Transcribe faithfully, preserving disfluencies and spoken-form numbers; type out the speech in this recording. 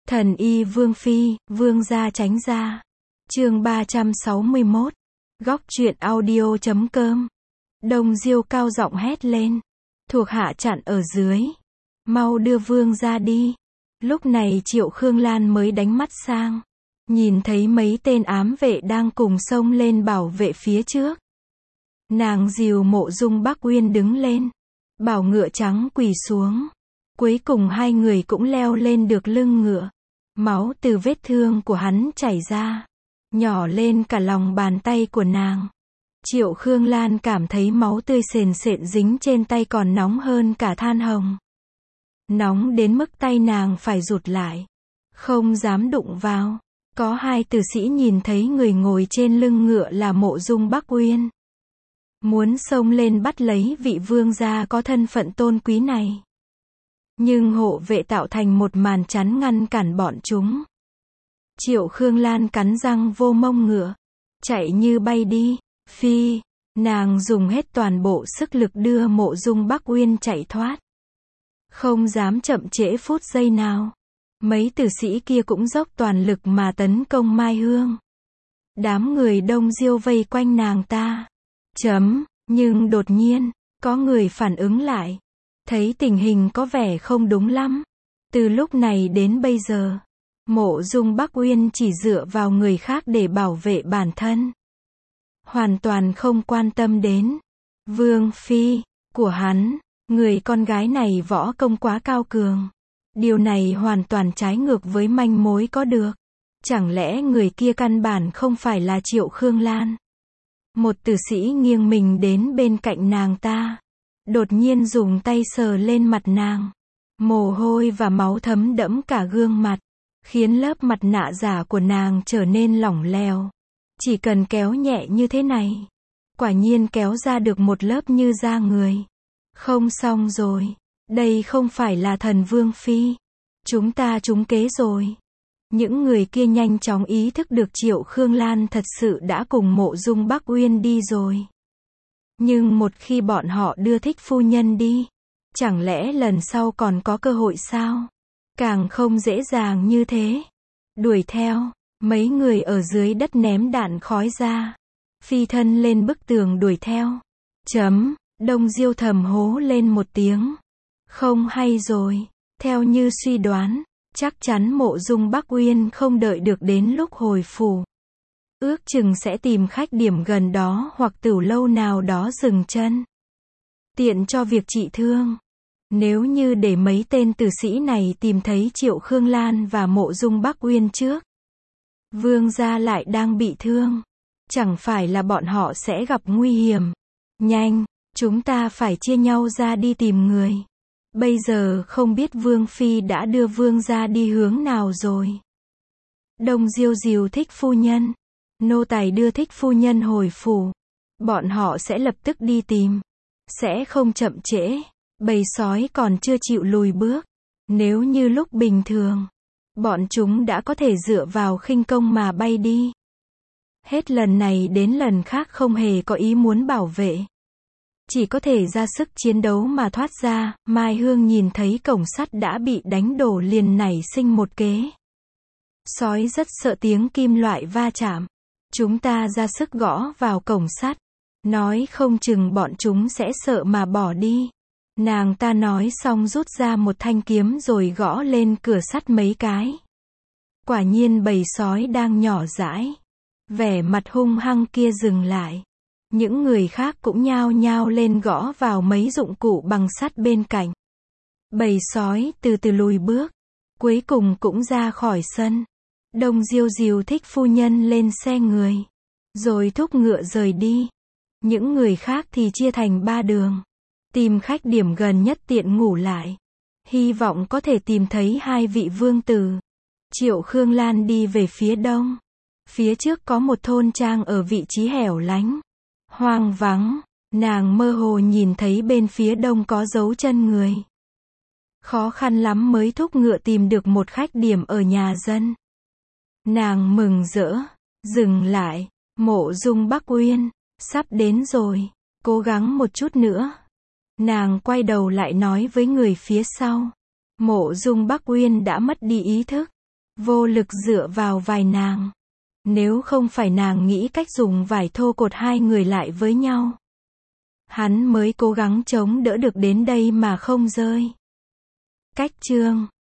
Thần y Vương Phi, Vương gia tránh ra. Chương ba trăm sáu mươi mốt. Góc truyện audio chấm com. Đông Diêu cao giọng hét lên. Thuộc hạ chặn ở dưới. Mau đưa Vương gia đi. Lúc này Triệu Khương Lan mới đánh mắt sang. Nhìn thấy mấy tên ám vệ đang cùng xông lên bảo vệ phía trước. Nàng dìu Mộ Dung Bắc Uyên đứng lên. Bảo ngựa trắng quỳ xuống. Cuối cùng hai người cũng leo lên được lưng ngựa. Máu từ vết thương của hắn chảy ra. Nhỏ lên cả lòng bàn tay của nàng. Triệu Khương Lan cảm thấy máu tươi sền sệt dính trên tay còn nóng hơn cả than hồng. Nóng đến mức tay nàng phải rụt lại. Không dám đụng vào. Có hai tử sĩ nhìn thấy người ngồi trên lưng ngựa là Mộ Dung Bắc Uyên. Muốn xông lên bắt lấy vị vương gia có thân phận tôn quý này. Nhưng hộ vệ tạo thành một màn chắn ngăn cản bọn chúng. Triệu Khương Lan cắn răng vô mông ngựa. Chạy như bay đi. Phi. Nàng dùng hết toàn bộ sức lực đưa Mộ Dung Bắc Uyên chạy thoát. Không dám chậm trễ phút giây nào. Mấy tử sĩ kia cũng dốc toàn lực mà tấn công Mai Hương. Đám người Đông Diêu vây quanh nàng ta. Chấm. Nhưng đột nhiên, có người phản ứng lại. Thấy tình hình có vẻ không đúng lắm. Từ lúc này đến bây giờ, Mộ Dung Bắc Uyên chỉ dựa vào người khác để bảo vệ bản thân. Hoàn toàn không quan tâm đến Vương Phi của hắn. Người con gái này võ công quá cao cường. Điều này hoàn toàn trái ngược với manh mối có được. Chẳng lẽ người kia căn bản không phải là Triệu Khương Lan? Một tử sĩ nghiêng mình đến bên cạnh nàng ta. Đột nhiên dùng tay sờ lên mặt nàng. Mồ hôi và máu thấm đẫm cả gương mặt. Khiến lớp mặt nạ giả của nàng trở nên lỏng lẻo. Chỉ cần kéo nhẹ như thế này. Quả nhiên kéo ra được một lớp như da người. Không xong rồi. Đây không phải là thần Vương Phi. Chúng ta trúng kế rồi. Những người kia nhanh chóng ý thức được Triệu Khương Lan thật sự đã cùng Mộ Dung Bắc Uyên đi rồi. Nhưng một khi bọn họ đưa thích phu nhân đi, chẳng lẽ lần sau còn có cơ hội sao? Càng không dễ dàng như thế. Đuổi theo, mấy người ở dưới đất ném đạn khói ra. Phi thân lên bức tường đuổi theo. Chấm, Đông Diêu thầm hố lên một tiếng. Không hay rồi, theo như suy đoán, chắc chắn Mộ Dung Bắc Uyên không đợi được đến lúc hồi phủ. Ước chừng sẽ tìm khách điểm gần đó hoặc tửu lâu nào đó dừng chân. Tiện cho việc trị thương. Nếu như để mấy tên tử sĩ này tìm thấy Triệu Khương Lan và Mộ Dung Bắc Uyên trước. Vương gia lại đang bị thương. Chẳng phải là bọn họ sẽ gặp nguy hiểm. Nhanh, chúng ta phải chia nhau ra đi tìm người. Bây giờ không biết Vương Phi đã đưa Vương gia đi hướng nào rồi. Đông Diêu dìu thích phu nhân. Nô tài đưa thích phu nhân hồi phủ. Bọn họ sẽ lập tức đi tìm. Sẽ không chậm trễ. Bầy sói còn chưa chịu lùi bước. Nếu như lúc bình thường, bọn chúng đã có thể dựa vào khinh công mà bay đi. Hết lần này đến lần khác không hề có ý muốn bảo vệ. Chỉ có thể ra sức chiến đấu mà thoát ra. Mai Hương nhìn thấy cổng sắt đã bị đánh đổ liền nảy sinh một kế. Sói rất sợ tiếng kim loại va chạm. Chúng ta ra sức gõ vào cổng sắt. Nói không chừng bọn chúng sẽ sợ mà bỏ đi. Nàng ta nói xong rút ra một thanh kiếm rồi gõ lên cửa sắt mấy cái. Quả nhiên bầy sói đang nhỏ dãi. Vẻ mặt hung hăng kia dừng lại. Những người khác cũng nhao nhao lên gõ vào mấy dụng cụ bằng sắt bên cạnh. Bầy sói từ từ lùi bước. Cuối cùng cũng ra khỏi sân. Đông Diêu dìu thích phu nhân lên xe người. Rồi thúc ngựa rời đi. Những người khác thì chia thành ba đường. Tìm khách điểm gần nhất tiện ngủ lại. Hy vọng có thể tìm thấy hai vị vương tử. Triệu Khương Lan đi về phía đông. Phía trước có một thôn trang ở vị trí hẻo lánh. Hoang vắng. Nàng mơ hồ nhìn thấy bên phía đông có dấu chân người. Khó khăn lắm mới thúc ngựa tìm được một khách điểm ở nhà dân. Nàng mừng rỡ. Dừng lại. Mộ Dung Bắc Uyên. Sắp đến rồi. Cố gắng một chút nữa. Nàng quay đầu lại nói với người phía sau. Mộ Dung Bắc Uyên đã mất đi ý thức. vô lực dựa vào vai nàng. Nếu không phải nàng nghĩ cách dùng vải thô cột hai người lại với nhau, hắn mới cố gắng chống đỡ được đến đây mà không rơi. Cách chương